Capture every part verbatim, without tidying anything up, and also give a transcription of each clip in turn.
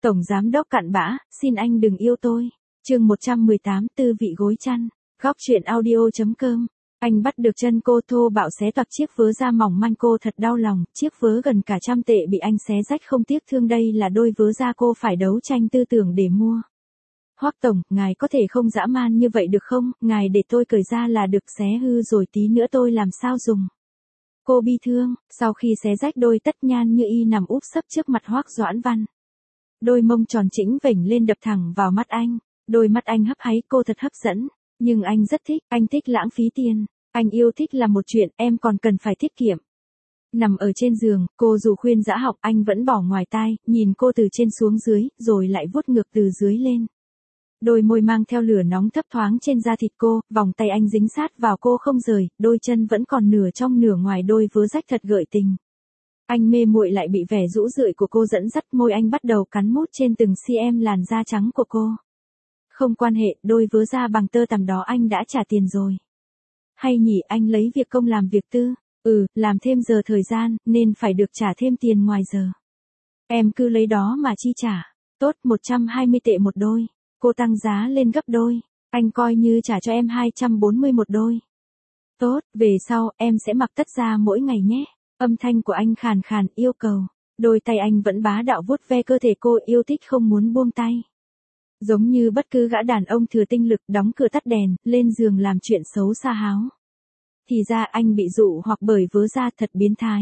Tổng giám đốc cặn bã, xin anh đừng yêu tôi. Chương một trăm mười tám, tư vị gối chăn. Góc truyện audio.com. Anh bắt được chân cô thô bạo xé toạc chiếc vớ da mỏng manh, cô thật đau lòng, chiếc vớ gần cả trăm tệ bị anh xé rách không tiếc thương, đây là đôi vớ da cô phải đấu tranh tư tưởng để mua. Hoắc tổng, ngài có thể không dã man như vậy được không, ngài để tôi cởi ra là được, xé hư rồi tí nữa tôi làm sao dùng. Cô bi thương, sau khi xé rách đôi tất Nhan Như Y nằm úp sấp trước mặt Hoắc Doãn Văn. Đôi mông tròn chỉnh vểnh lên đập thẳng vào mắt anh, đôi mắt anh hấp háy, cô thật hấp dẫn, nhưng anh rất thích, anh thích lãng phí tiền, anh yêu thích là một chuyện, em còn cần phải tiết kiệm. Nằm ở trên giường, cô dù khuyên dã học anh vẫn bỏ ngoài tai, nhìn cô từ trên xuống dưới, rồi lại vuốt ngược từ dưới lên. Đôi môi mang theo lửa nóng thấp thoáng trên da thịt cô, vòng tay anh dính sát vào cô không rời, đôi chân vẫn còn nửa trong nửa ngoài đôi vớ rách thật gợi tình. Anh mê muội lại bị vẻ rũ rượi của cô dẫn dắt, môi anh bắt đầu cắn mút trên từng cm làn da trắng của cô. Không quan hệ, đôi vớ da bằng tơ tằm đó anh đã trả tiền rồi. Hay nhỉ, anh lấy việc công làm việc tư, ừ, làm thêm giờ thời gian, nên phải được trả thêm tiền ngoài giờ. Em cứ lấy đó mà chi trả, tốt, một trăm hai mươi tệ một đôi, cô tăng giá lên gấp đôi, anh coi như trả cho em hai trăm bốn mươi một đôi. Tốt, về sau, em sẽ mặc tất da mỗi ngày nhé. Âm thanh của anh khàn khàn yêu cầu, đôi tay anh vẫn bá đạo vuốt ve cơ thể cô, yêu thích không muốn buông tay. Giống như bất cứ gã đàn ông thừa tinh lực, đóng cửa tắt đèn, lên giường làm chuyện xấu xa háo. Thì ra anh bị dụ hoặc bởi vớ da thật biến thái.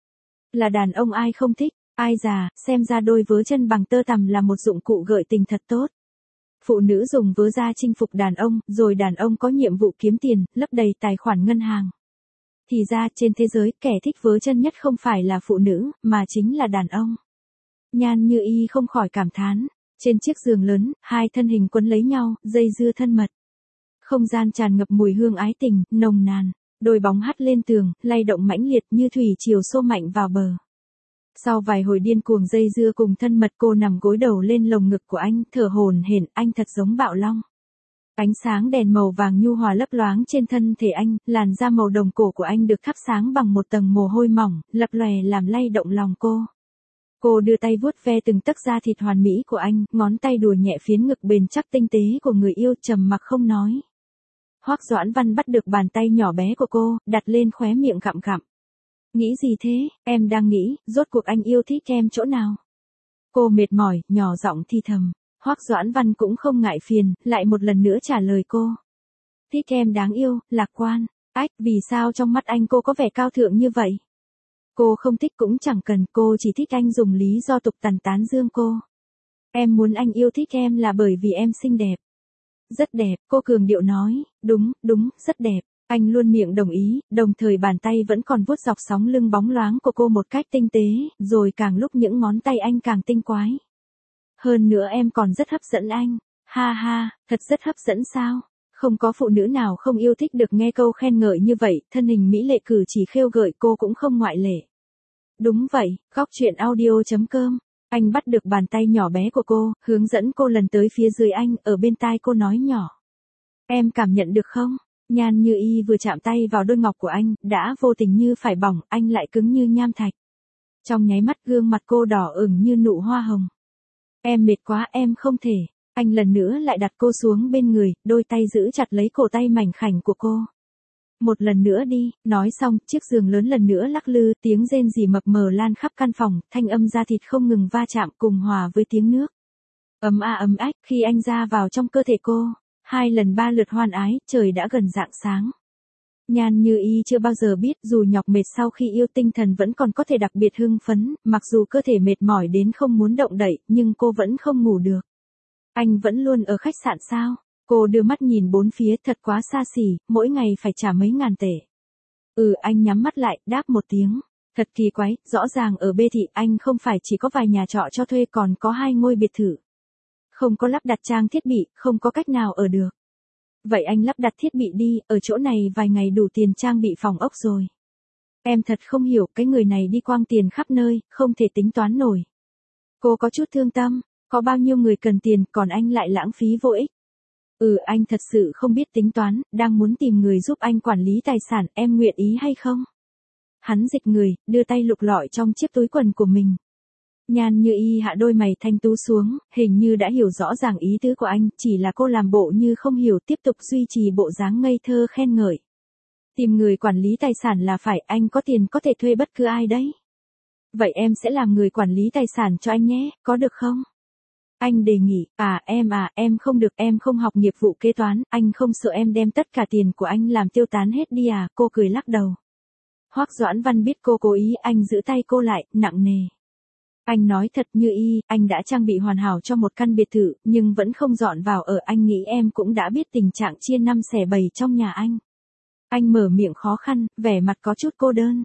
Là đàn ông ai không thích, ai già, xem ra đôi vớ chân bằng tơ tằm là một dụng cụ gợi tình thật tốt. Phụ nữ dùng vớ da chinh phục đàn ông, rồi đàn ông có nhiệm vụ kiếm tiền, lấp đầy tài khoản ngân hàng. Thì ra trên thế giới, kẻ thích vớ chân nhất không phải là phụ nữ, mà chính là đàn ông. Nhan Như Y không khỏi cảm thán. Trên chiếc giường lớn, hai thân hình quấn lấy nhau, dây dưa thân mật. Không gian tràn ngập mùi hương ái tình, nồng nàn. Đôi bóng hắt lên tường, lay động mãnh liệt như thủy triều xô mạnh vào bờ. Sau vài hồi điên cuồng dây dưa cùng thân mật, cô nằm gối đầu lên lồng ngực của anh, thở hổn hển, anh thật giống bạo long. Ánh sáng đèn màu vàng nhu hòa lấp loáng trên thân thể anh, làn da màu đồng cổ của anh được thắp sáng bằng một tầng mồ hôi mỏng, lập lòe làm lay động lòng cô. Cô đưa tay vuốt ve từng tấc da thịt hoàn mỹ của anh, ngón tay đùa nhẹ phiến ngực bền chắc tinh tế của người yêu, trầm mặc không nói. Hoắc Doãn Văn bắt được bàn tay nhỏ bé của cô, đặt lên khóe miệng gặm gặm. Nghĩ gì thế, em đang nghĩ, rốt cuộc anh yêu thích em chỗ nào? Cô mệt mỏi, nhỏ giọng thì thầm. Hoắc Doãn Văn cũng không ngại phiền, lại một lần nữa trả lời cô. Thích em đáng yêu, lạc quan. Ách, vì sao trong mắt anh cô có vẻ cao thượng như vậy? Cô không thích cũng chẳng cần, cô chỉ thích anh dùng lý do tục tằn tán dương cô. Em muốn anh yêu thích em là bởi vì em xinh đẹp. Rất đẹp, cô cường điệu nói, đúng, đúng, rất đẹp. Anh luôn miệng đồng ý, đồng thời bàn tay vẫn còn vuốt dọc sóng lưng bóng loáng của cô một cách tinh tế, rồi càng lúc những ngón tay anh càng tinh quái. Hơn nữa em còn rất hấp dẫn anh. Ha ha, thật rất hấp dẫn sao? Không có phụ nữ nào không yêu thích được nghe câu khen ngợi như vậy, thân hình mỹ lệ cử chỉ khêu gợi cô cũng không ngoại lệ. Đúng vậy, góc truyện audio.com. Anh bắt được bàn tay nhỏ bé của cô, hướng dẫn cô lần tới phía dưới anh, ở bên tai cô nói nhỏ. Em cảm nhận được không? Nhan Như Y vừa chạm tay vào đôi ngọc của anh, đã vô tình như phải bỏng, anh lại cứng như nham thạch. Trong nháy mắt gương mặt cô đỏ ửng như nụ hoa hồng. Em mệt quá, em không thể. Anh lần nữa lại đặt cô xuống bên người, đôi tay giữ chặt lấy cổ tay mảnh khảnh của cô. Một lần nữa đi, nói xong, chiếc giường lớn lần nữa lắc lư, tiếng rên rỉ mập mờ lan khắp căn phòng, thanh âm da thịt không ngừng va chạm cùng hòa với tiếng nước. Ấm a ấm ách, khi anh ra vào trong cơ thể cô, hai lần ba lượt hoan ái, trời đã gần rạng sáng. Nhan Như Y chưa bao giờ biết, dù nhọc mệt sau khi yêu, tinh thần vẫn còn có thể đặc biệt hưng phấn, mặc dù cơ thể mệt mỏi đến không muốn động đậy, nhưng cô vẫn không ngủ được. Anh vẫn luôn ở khách sạn sao? Cô đưa mắt nhìn bốn phía, thật quá xa xỉ, mỗi ngày phải trả mấy ngàn tệ. Ừ, anh nhắm mắt lại, đáp một tiếng. Thật kỳ quái, rõ ràng ở B thị anh không phải chỉ có vài nhà trọ cho thuê, còn có hai ngôi biệt thự. Không có lắp đặt trang thiết bị, không có cách nào ở được. Vậy anh lắp đặt thiết bị đi, ở chỗ này vài ngày đủ tiền trang bị phòng ốc rồi. Em thật không hiểu, cái người này đi quăng tiền khắp nơi, không thể tính toán nổi. Cô có chút thương tâm, có bao nhiêu người cần tiền, còn anh lại lãng phí vô ích. Ừ, anh thật sự không biết tính toán, đang muốn tìm người giúp anh quản lý tài sản, em nguyện ý hay không? Hắn dịch người, đưa tay lục lọi trong chiếc túi quần của mình. Nhan Như Y hạ đôi mày thanh tú xuống, hình như đã hiểu rõ ràng ý tứ của anh, chỉ là cô làm bộ như không hiểu, tiếp tục duy trì bộ dáng ngây thơ khen ngợi. Tìm người quản lý tài sản là phải, anh có tiền có thể thuê bất cứ ai đấy. Vậy em sẽ làm người quản lý tài sản cho anh nhé, có được không? Anh đề nghị, à em à, em không được, em không học nghiệp vụ kế toán, anh không sợ em đem tất cả tiền của anh làm tiêu tán hết đi à, cô cười lắc đầu. Hoắc Doãn Văn biết cô cố ý, anh giữ tay cô lại, nặng nề. Anh nói thật Như Y, anh đã trang bị hoàn hảo cho một căn biệt thự, nhưng vẫn không dọn vào ở, anh nghĩ em cũng đã biết tình trạng chia năm xẻ bảy trong nhà anh. Anh mở miệng khó khăn, vẻ mặt có chút cô đơn.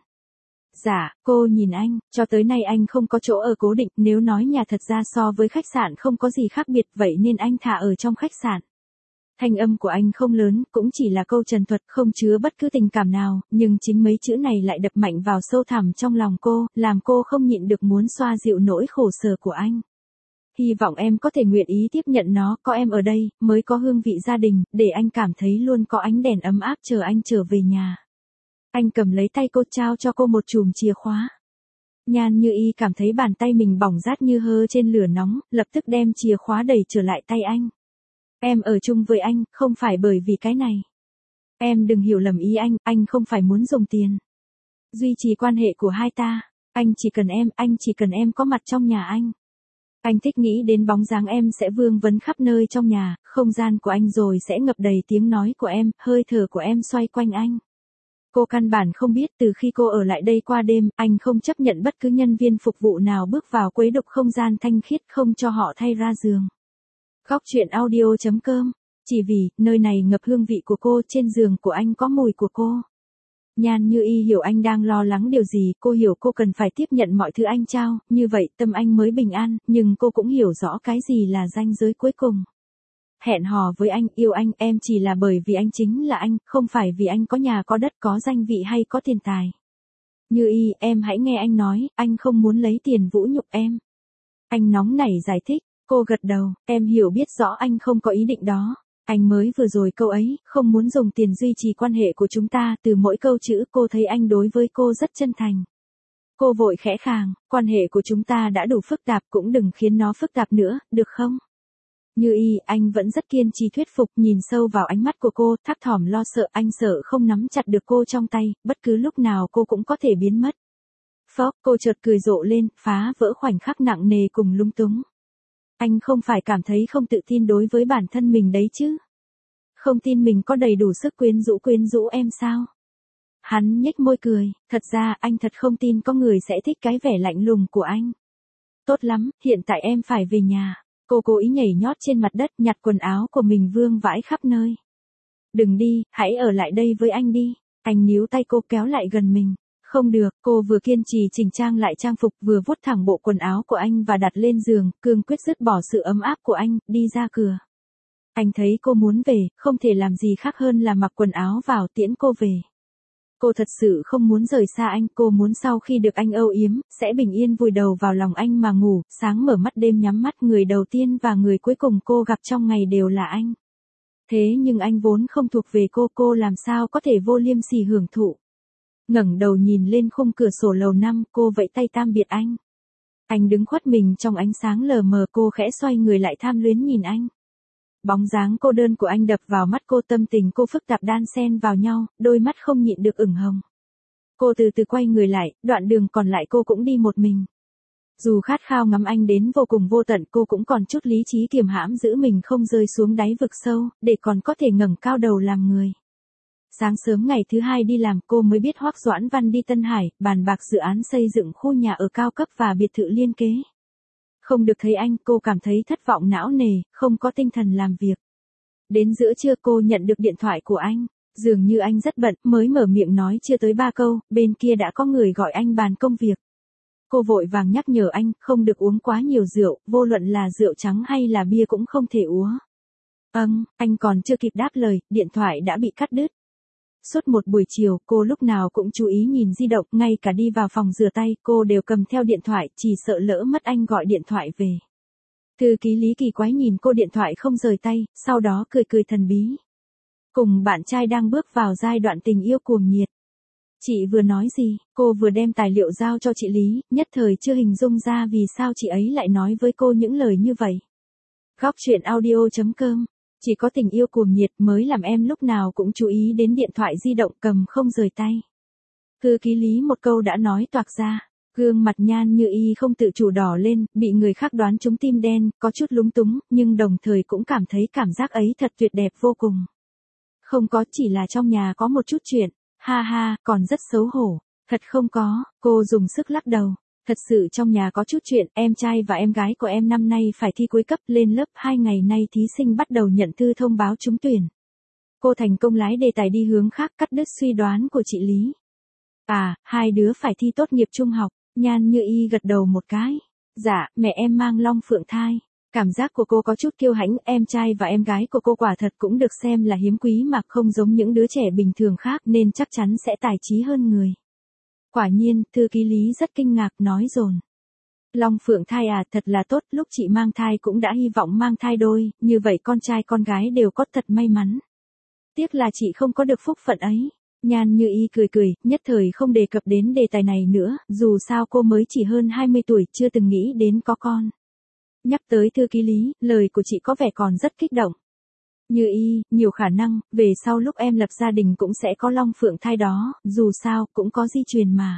Dạ, cô nhìn anh, cho tới nay anh không có chỗ ở cố định, nếu nói nhà thật ra so với khách sạn không có gì khác biệt, vậy nên anh thà ở trong khách sạn. Thanh âm của anh không lớn, cũng chỉ là câu trần thuật, không chứa bất cứ tình cảm nào, nhưng chính mấy chữ này lại đập mạnh vào sâu thẳm trong lòng cô, làm cô không nhịn được muốn xoa dịu nỗi khổ sở của anh. Hy vọng em có thể nguyện ý tiếp nhận nó, có em ở đây, mới có hương vị gia đình, để anh cảm thấy luôn có ánh đèn ấm áp chờ anh trở về nhà. Anh cầm lấy tay cô trao cho cô một chùm chìa khóa. Nhan Như Y cảm thấy bàn tay mình bỏng rát như hơ trên lửa nóng, lập tức đem chìa khóa đẩy trở lại tay anh. Em ở chung với anh, không phải bởi vì cái này. Em đừng hiểu lầm ý anh, anh không phải muốn dùng tiền. Duy trì quan hệ của hai ta, anh chỉ cần em, anh chỉ cần em có mặt trong nhà anh. Anh thích nghĩ đến bóng dáng em sẽ vương vấn khắp nơi trong nhà, không gian của anh rồi sẽ ngập đầy tiếng nói của em, hơi thở của em xoay quanh anh. Cô căn bản không biết từ khi cô ở lại đây qua đêm, anh không chấp nhận bất cứ nhân viên phục vụ nào bước vào quấy đục không gian thanh khiết, không cho họ thay ra giường. Góc truyện audio chấm com, chỉ vì, nơi này ngập hương vị của cô, trên giường của anh có mùi của cô. Nhan Như Y hiểu anh đang lo lắng điều gì, cô hiểu cô cần phải tiếp nhận mọi thứ anh trao, như vậy tâm anh mới bình an, nhưng cô cũng hiểu rõ cái gì là ranh giới cuối cùng. Hẹn hò với anh, yêu anh, em chỉ là bởi vì anh chính là anh, không phải vì anh có nhà có đất có danh vị hay có tiền tài. Như Y, em hãy nghe anh nói, anh không muốn lấy tiền vũ nhục em. Anh nóng nảy giải thích, cô gật đầu, em hiểu biết rõ anh không có ý định đó. Anh mới vừa rồi câu ấy, không muốn dùng tiền duy trì quan hệ của chúng ta, từ mỗi câu chữ cô thấy anh đối với cô rất chân thành. Cô vội khẽ khàng, quan hệ của chúng ta đã đủ phức tạp, cũng đừng khiến nó phức tạp nữa, được không? Như Y, anh vẫn rất kiên trì thuyết phục, nhìn sâu vào ánh mắt của cô, thấp thỏm lo sợ, anh sợ không nắm chặt được cô trong tay, bất cứ lúc nào cô cũng có thể biến mất. Phốc, cô chợt cười rộ lên, phá vỡ khoảnh khắc nặng nề cùng lung túng. Anh không phải cảm thấy không tự tin đối với bản thân mình đấy chứ? Không tin mình có đầy đủ sức quyến rũ quyến rũ em sao? Hắn nhếch môi cười, thật ra anh thật không tin có người sẽ thích cái vẻ lạnh lùng của anh. Tốt lắm, hiện tại em phải về nhà. Cô cố ý nhảy nhót trên mặt đất, nhặt quần áo của mình vương vãi khắp nơi. Đừng đi, hãy ở lại đây với anh đi. Anh níu tay cô kéo lại gần mình. Không được, cô vừa kiên trì chỉnh trang lại trang phục, vừa vuốt thẳng bộ quần áo của anh và đặt lên giường, cương quyết dứt bỏ sự ấm áp của anh, đi ra cửa. Anh thấy cô muốn về, không thể làm gì khác hơn là mặc quần áo vào tiễn cô về. Cô thật sự không muốn rời xa anh, cô muốn sau khi được anh âu yếm, sẽ bình yên vùi đầu vào lòng anh mà ngủ, sáng mở mắt đêm nhắm mắt, người đầu tiên và người cuối cùng cô gặp trong ngày đều là anh. Thế nhưng anh vốn không thuộc về cô, cô làm sao có thể vô liêm sỉ hưởng thụ. Ngẩng đầu nhìn lên khung cửa sổ lầu năm, cô vẫy tay tạm biệt anh. Anh đứng khuất mình trong ánh sáng lờ mờ, cô khẽ xoay người lại tham luyến nhìn anh. Bóng dáng cô đơn của anh đập vào mắt cô, tâm tình cô phức tạp đan xen vào nhau, đôi mắt không nhịn được ửng hồng. Cô từ từ quay người lại, đoạn đường còn lại cô cũng đi một mình. Dù khát khao ngắm anh đến vô cùng vô tận, cô cũng còn chút lý trí kiềm hãm giữ mình không rơi xuống đáy vực sâu, để còn có thể ngẩng cao đầu làm người. Sáng sớm ngày thứ hai đi làm, cô mới biết Hoắc Doãn Văn đi Tân Hải, bàn bạc dự án xây dựng khu nhà ở cao cấp và biệt thự liên kế. Không được thấy anh, cô cảm thấy thất vọng não nề, không có tinh thần làm việc. Đến giữa trưa cô nhận được điện thoại của anh, dường như anh rất bận, mới mở miệng nói chưa tới ba câu, bên kia đã có người gọi anh bàn công việc. Cô vội vàng nhắc nhở anh, không được uống quá nhiều rượu, vô luận là rượu trắng hay là bia cũng không thể uống. Ừm, anh còn chưa kịp đáp lời, điện thoại đã bị cắt đứt. Suốt một buổi chiều, cô lúc nào cũng chú ý nhìn di động, ngay cả đi vào phòng rửa tay, cô đều cầm theo điện thoại, chỉ sợ lỡ mất anh gọi điện thoại về. Thư ký Lý kỳ quái nhìn cô điện thoại không rời tay, sau đó cười cười thần bí. Cùng bạn trai đang bước vào giai đoạn tình yêu cuồng nhiệt. Chị vừa nói gì, cô vừa đem tài liệu giao cho chị Lý, nhất thời chưa hình dung ra vì sao chị ấy lại nói với cô những lời như vậy. Góc truyện audio.com. Chỉ có tình yêu cuồng nhiệt mới làm em lúc nào cũng chú ý đến điện thoại di động cầm không rời tay. Thư ký Lý một câu đã nói toạc ra. Gương mặt Nhan Như Y không tự chủ đỏ lên, bị người khác đoán trúng tim đen, có chút lúng túng, nhưng đồng thời cũng cảm thấy cảm giác ấy thật tuyệt đẹp vô cùng. Không có, chỉ là trong nhà có một chút chuyện, ha ha, còn rất xấu hổ. Thật không có, cô dùng sức lắc đầu. Thật sự trong nhà có chút chuyện, em trai và em gái của em năm nay phải thi cuối cấp, lên lớp hai ngày nay thí sinh bắt đầu nhận thư thông báo trúng tuyển. Cô thành công lái đề tài đi hướng khác, cắt đứt suy đoán của chị Lý. À, hai đứa phải thi tốt nghiệp trung học. Nhan Như Y gật đầu một cái. Dạ, mẹ em mang long phượng thai. Cảm giác của cô có chút kiêu hãnh, em trai và em gái của cô quả thật cũng được xem là hiếm quý mà không giống những đứa trẻ bình thường khác nên chắc chắn sẽ tài trí hơn người. Quả nhiên, thư ký Lý rất kinh ngạc nói dồn. Long phượng thai à, thật là tốt, lúc chị mang thai cũng đã hy vọng mang thai đôi, như vậy con trai con gái đều có thật may mắn. Tiếc là chị không có được phúc phận ấy. Nhan Như Y cười cười, nhất thời không đề cập đến đề tài này nữa, dù sao cô mới chỉ hơn hai mươi tuổi, chưa từng nghĩ đến có con. Nhắc tới thư ký Lý, lời của chị có vẻ còn rất kích động. Như Y, nhiều khả năng, về sau lúc em lập gia đình cũng sẽ có long phượng thai đó, dù sao, cũng có di truyền mà.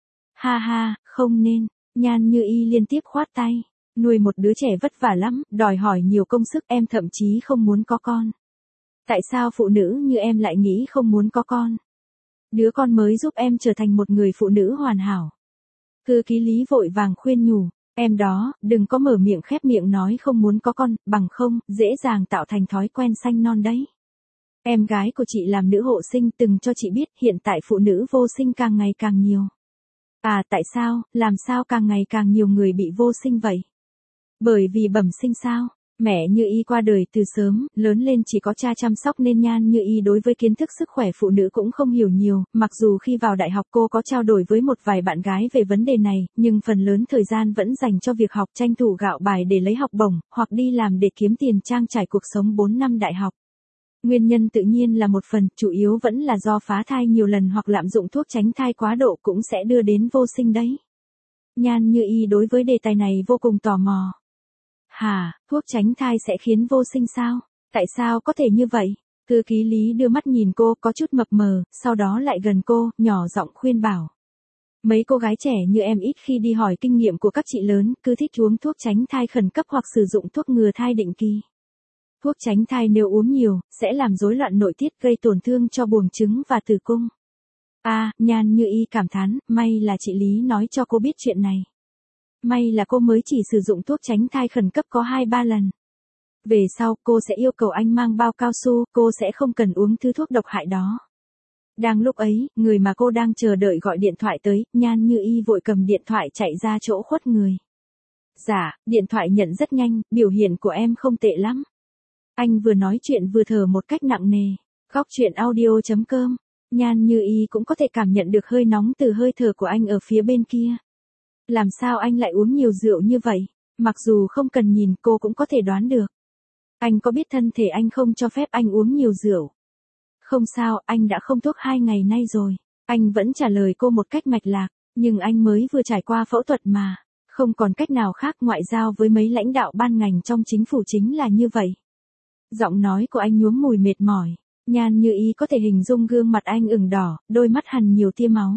Ha ha, không nên, Nhan Như Y liên tiếp khoát tay. Nuôi một đứa trẻ vất vả lắm, đòi hỏi nhiều công sức, em thậm chí không muốn có con. Tại sao phụ nữ như em lại nghĩ không muốn có con? Đứa con mới giúp em trở thành một người phụ nữ hoàn hảo. Thư ký Lý vội vàng khuyên nhủ, em đó, đừng có mở miệng khép miệng nói không muốn có con, bằng không, dễ dàng tạo thành thói quen sanh non đấy. Em gái của chị làm nữ hộ sinh từng cho chị biết hiện tại phụ nữ vô sinh càng ngày càng nhiều. À tại sao, làm sao càng ngày càng nhiều người bị vô sinh vậy? Bởi vì bẩm sinh sao? Mẹ Như Y qua đời từ sớm, lớn lên chỉ có cha chăm sóc nên Nhan Như Y đối với kiến thức sức khỏe phụ nữ cũng không hiểu nhiều, mặc dù khi vào đại học cô có trao đổi với một vài bạn gái về vấn đề này, nhưng phần lớn thời gian vẫn dành cho việc học, tranh thủ gạo bài để lấy học bổng, hoặc đi làm để kiếm tiền trang trải cuộc sống bốn năm đại học. Nguyên nhân tự nhiên là một phần, chủ yếu vẫn là do phá thai nhiều lần hoặc lạm dụng thuốc tránh thai quá độ cũng sẽ đưa đến vô sinh đấy. Nhan Như Y đối với đề tài này vô cùng tò mò. Hả, thuốc tránh thai sẽ khiến vô sinh sao? Tại sao có thể như vậy? Thư ký Lý đưa mắt nhìn cô có chút mập mờ, sau đó lại gần cô, nhỏ giọng khuyên bảo. Mấy cô gái trẻ như em ít khi đi hỏi kinh nghiệm của các chị lớn, cứ thích uống thuốc tránh thai khẩn cấp hoặc sử dụng thuốc ngừa thai định kỳ. Thuốc tránh thai nếu uống nhiều, sẽ làm rối loạn nội tiết gây tổn thương cho buồng trứng và tử cung. À, Nhan Như Y cảm thán, may là chị Lý nói cho cô biết chuyện này. May là cô mới chỉ sử dụng thuốc tránh thai khẩn cấp có hai ba lần. Về sau, cô sẽ yêu cầu anh mang bao cao su, cô sẽ không cần uống thứ thuốc độc hại đó. Đang lúc ấy, người mà cô đang chờ đợi gọi điện thoại tới, Nhan Như Y vội cầm điện thoại chạy ra chỗ khuất người. Dạ, điện thoại nhận rất nhanh, biểu hiện của em không tệ lắm. Anh vừa nói chuyện vừa thở một cách nặng nề. Góc truyện audio.com. Nhan Như Y cũng có thể cảm nhận được hơi nóng từ hơi thở của anh ở phía bên kia. Làm sao anh lại uống nhiều rượu như vậy? Mặc dù không cần nhìn cô cũng có thể đoán được. Anh có biết thân thể anh không cho phép anh uống nhiều rượu? Không sao, anh đã không thuốc hai ngày nay rồi. Anh vẫn trả lời cô một cách mạch lạc, nhưng anh mới vừa trải qua phẫu thuật mà. Không còn cách nào khác, ngoại giao với mấy lãnh đạo ban ngành trong chính phủ chính là như vậy. Giọng nói của anh nhuốm mùi mệt mỏi. Nhan Như Y có thể hình dung gương mặt anh ửng đỏ, đôi mắt hằn nhiều tia máu.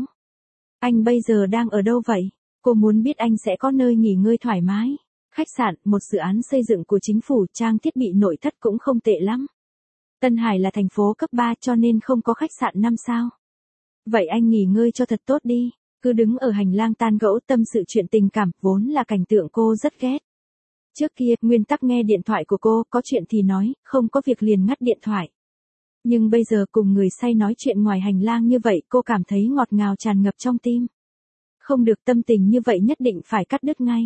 Anh bây giờ đang ở đâu vậy? Cô muốn biết anh sẽ có nơi nghỉ ngơi thoải mái. Khách sạn, một dự án xây dựng của chính phủ, trang thiết bị nội thất cũng không tệ lắm. Tân Hải là thành phố cấp ba cho nên không có khách sạn năm sao. Vậy anh nghỉ ngơi cho thật tốt đi. Cứ đứng ở hành lang tan gẫu tâm sự chuyện tình cảm, vốn là cảnh tượng cô rất ghét. Trước kia, nguyên tắc nghe điện thoại của cô, có chuyện thì nói, không có việc liền ngắt điện thoại. Nhưng bây giờ cùng người say nói chuyện ngoài hành lang như vậy, cô cảm thấy ngọt ngào tràn ngập trong tim. Không được, tâm tình như vậy nhất định phải cắt đứt ngay.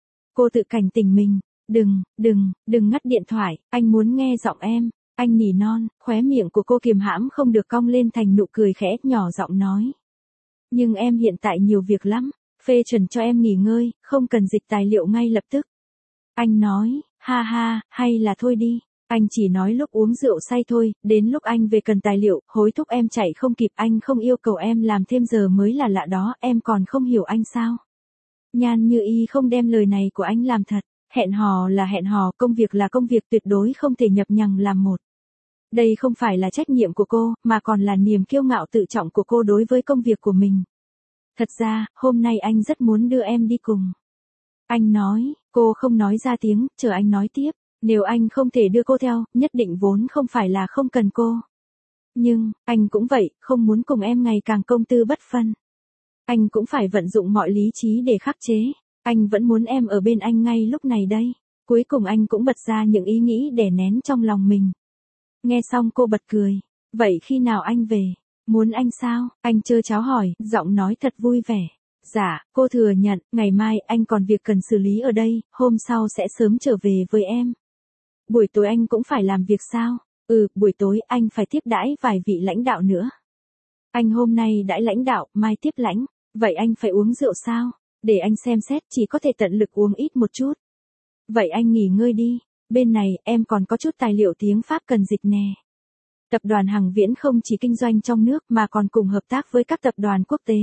Cô tự cảnh tỉnh mình, đừng, đừng, đừng ngắt điện thoại, anh muốn nghe giọng em. Anh nỉ non, khóe miệng của cô kiềm hãm không được cong lên thành nụ cười khẽ, nhỏ giọng nói. Nhưng em hiện tại nhiều việc lắm, phê chuẩn cho em nghỉ ngơi, không cần dịch tài liệu ngay lập tức. Anh nói, ha ha, hay là thôi đi, Anh chỉ nói lúc uống rượu say thôi, đến lúc anh về cần tài liệu, hối thúc em chạy không kịp, anh không yêu cầu em làm thêm giờ mới là lạ đó, em còn không hiểu anh sao? Nhan Như Y không đem lời này của anh làm thật, hẹn hò là hẹn hò, công việc là công việc, tuyệt đối không thể nhập nhằng làm một. Đây không phải là trách nhiệm của cô, mà còn là niềm kiêu ngạo tự trọng của cô đối với công việc của mình. Thật ra, hôm nay anh rất muốn đưa em đi cùng. Anh nói, cô không nói ra tiếng, chờ anh nói tiếp. Nếu anh không thể đưa cô theo, nhất định vốn không phải là không cần cô. Nhưng, anh cũng vậy, không muốn cùng em ngày càng công tư bất phân. Anh cũng phải vận dụng mọi lý trí để khắc chế. Anh vẫn muốn em ở bên anh ngay lúc này đây. Cuối cùng anh cũng bật ra những ý nghĩ đè nén trong lòng mình. Nghe xong cô bật cười. Vậy khi nào anh về? Muốn anh sao? Anh trơ cháo hỏi, giọng nói thật vui vẻ. Dạ, cô thừa nhận, ngày mai anh còn việc cần xử lý ở đây, hôm sau sẽ sớm trở về với em. Buổi tối anh cũng phải làm việc sao? Ừ, buổi tối anh phải tiếp đãi vài vị lãnh đạo nữa. Anh hôm nay đãi lãnh đạo, mai tiếp lãnh. Vậy anh phải uống rượu sao? Để anh xem xét, chỉ có thể tận lực uống ít một chút. Vậy anh nghỉ ngơi đi. Bên này, em còn có chút tài liệu tiếng Pháp cần dịch nè. Tập đoàn Hằng Viễn không chỉ kinh doanh trong nước mà còn cùng hợp tác với các tập đoàn quốc tế.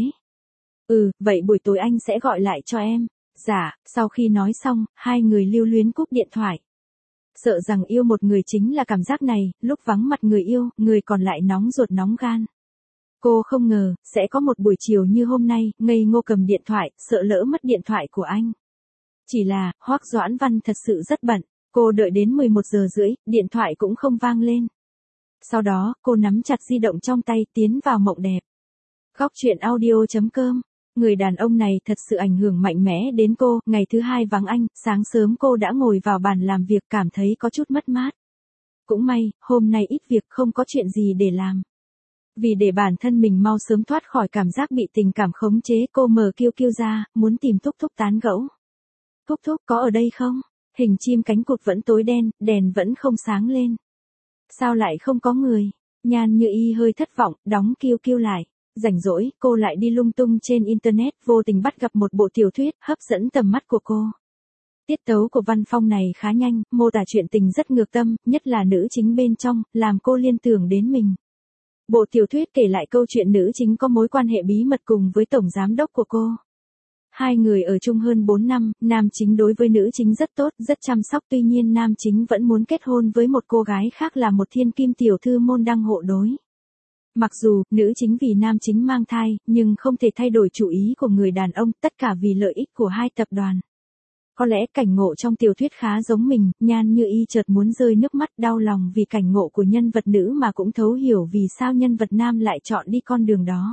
Ừ, vậy buổi tối anh sẽ gọi lại cho em. Dạ, sau khi nói xong, hai người lưu luyến cúp điện thoại. Sợ rằng yêu một người chính là cảm giác này, lúc vắng mặt người yêu, người còn lại nóng ruột nóng gan. Cô không ngờ, sẽ có một buổi chiều như hôm nay, ngây ngô cầm điện thoại, sợ lỡ mất điện thoại của anh. Chỉ là, Hoắc Doãn Văn thật sự rất bận, cô đợi đến mười một giờ rưỡi, điện thoại cũng không vang lên. Sau đó, cô nắm chặt di động trong tay, tiến vào mộng đẹp. Góc truyện audio chấm com. Người đàn ông này thật sự ảnh hưởng mạnh mẽ đến cô, ngày thứ hai vắng anh, sáng sớm cô đã ngồi vào bàn làm việc cảm thấy có chút mất mát. Cũng may, hôm nay ít việc không có chuyện gì để làm. Vì để bản thân mình mau sớm thoát khỏi cảm giác bị tình cảm khống chế, cô mở Q Q ra, muốn tìm Thúc Thúc tán gẫu. Thúc Thúc có ở đây không? Hình chim cánh cụt vẫn tối đen, đèn vẫn không sáng lên. Sao lại không có người? Nhan Như Y hơi thất vọng, đóng Q Q lại. Rảnh rỗi, cô lại đi lung tung trên internet, vô tình bắt gặp một bộ tiểu thuyết hấp dẫn tầm mắt của cô. Tiết tấu của văn phong này khá nhanh, mô tả chuyện tình rất ngược tâm, nhất là nữ chính bên trong, làm cô liên tưởng đến mình. Bộ tiểu thuyết kể lại câu chuyện nữ chính có mối quan hệ bí mật cùng với tổng giám đốc của cô. Hai người ở chung hơn bốn năm, nam chính đối với nữ chính rất tốt, rất chăm sóc, tuy nhiên nam chính vẫn muốn kết hôn với một cô gái khác là một thiên kim tiểu thư môn đăng hộ đối. Mặc dù, nữ chính vì nam chính mang thai, nhưng không thể thay đổi chủ ý của người đàn ông, tất cả vì lợi ích của hai tập đoàn. Có lẽ cảnh ngộ trong tiểu thuyết khá giống mình, Nhan Như Y chợt muốn rơi nước mắt đau lòng vì cảnh ngộ của nhân vật nữ mà cũng thấu hiểu vì sao nhân vật nam lại chọn đi con đường đó.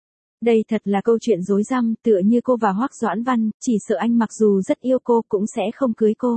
Đây thật là câu chuyện rối rắm, tựa như cô và Hoắc Doãn Văn, chỉ sợ anh mặc dù rất yêu cô cũng sẽ không cưới cô.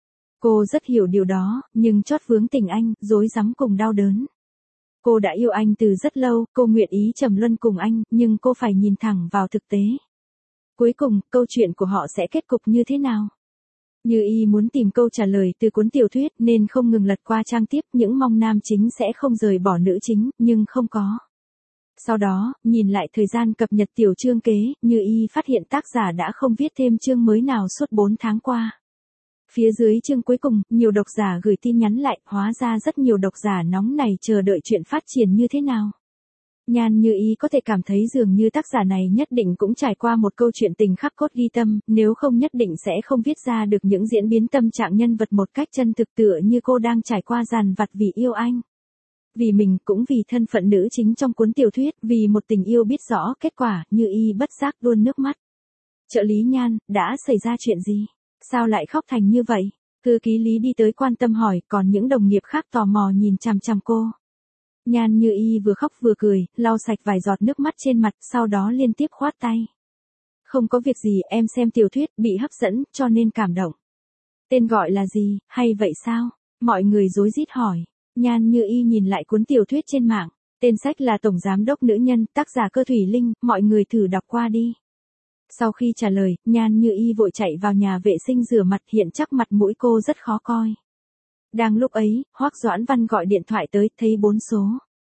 Cô rất hiểu điều đó, nhưng chót vướng tình anh, rối rắm cùng đau đớn. Cô đã yêu anh từ rất lâu, cô nguyện ý trầm luân cùng anh, nhưng cô phải nhìn thẳng vào thực tế. Cuối cùng, câu chuyện của họ sẽ kết cục như thế nào? Như Y muốn tìm câu trả lời từ cuốn tiểu thuyết nên không ngừng lật qua trang tiếp, những mong nam chính sẽ không rời bỏ nữ chính, nhưng không có. Sau đó, nhìn lại thời gian cập nhật tiểu chương kế, Như Y phát hiện tác giả đã không viết thêm chương mới nào suốt bốn tháng qua. Phía dưới chương cuối cùng, nhiều độc giả gửi tin nhắn lại, hóa ra rất nhiều độc giả nóng này chờ đợi chuyện phát triển như thế nào. Nhan Như Y có thể cảm thấy dường như tác giả này nhất định cũng trải qua một câu chuyện tình khắc cốt ghi tâm, nếu không nhất định sẽ không viết ra được những diễn biến tâm trạng nhân vật một cách chân thực tựa như cô đang trải qua dằn vặt vì yêu anh. Vì mình cũng vì thân phận nữ chính trong cuốn tiểu thuyết, vì một tình yêu biết rõ kết quả, Như Y bất giác tuôn nước mắt. Trợ lý Nhan, đã xảy ra chuyện gì? Sao lại khóc thành như vậy? Thư ký Lý đi tới quan tâm hỏi, còn những đồng nghiệp khác tò mò nhìn chằm chằm cô. Nhan Như Y vừa khóc vừa cười, lau sạch vài giọt nước mắt trên mặt, sau đó liên tiếp khoát tay. Không có việc gì, em xem tiểu thuyết, bị hấp dẫn, cho nên cảm động. Tên gọi là gì, hay vậy sao? Mọi người rối rít hỏi. Nhan Như Y nhìn lại cuốn tiểu thuyết trên mạng. Tên sách là Tổng Giám Đốc Nữ Nhân, tác giả Cơ Thủy Linh, mọi người thử đọc qua đi. Sau khi trả lời, Nhan Như Y vội chạy vào nhà vệ sinh rửa mặt, hiện chắc mặt mũi cô rất khó coi. Đang lúc ấy, Hoắc Doãn Văn gọi điện thoại tới, thấy bốn số.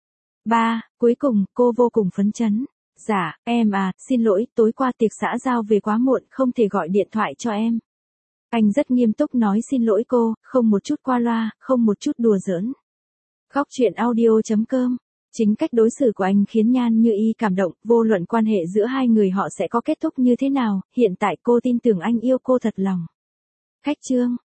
Ba, cuối cùng, cô vô cùng phấn chấn. Dạ, em à, xin lỗi, tối qua tiệc xã giao về quá muộn, không thể gọi điện thoại cho em. Anh rất nghiêm túc nói xin lỗi cô, không một chút qua loa, không một chút đùa giỡn. Góc chuyện audio chấm com. Chính cách đối xử của anh khiến Nhan Như Y cảm động, vô luận quan hệ giữa hai người họ sẽ có kết thúc như thế nào, hiện tại cô tin tưởng anh yêu cô thật lòng. Khách chương.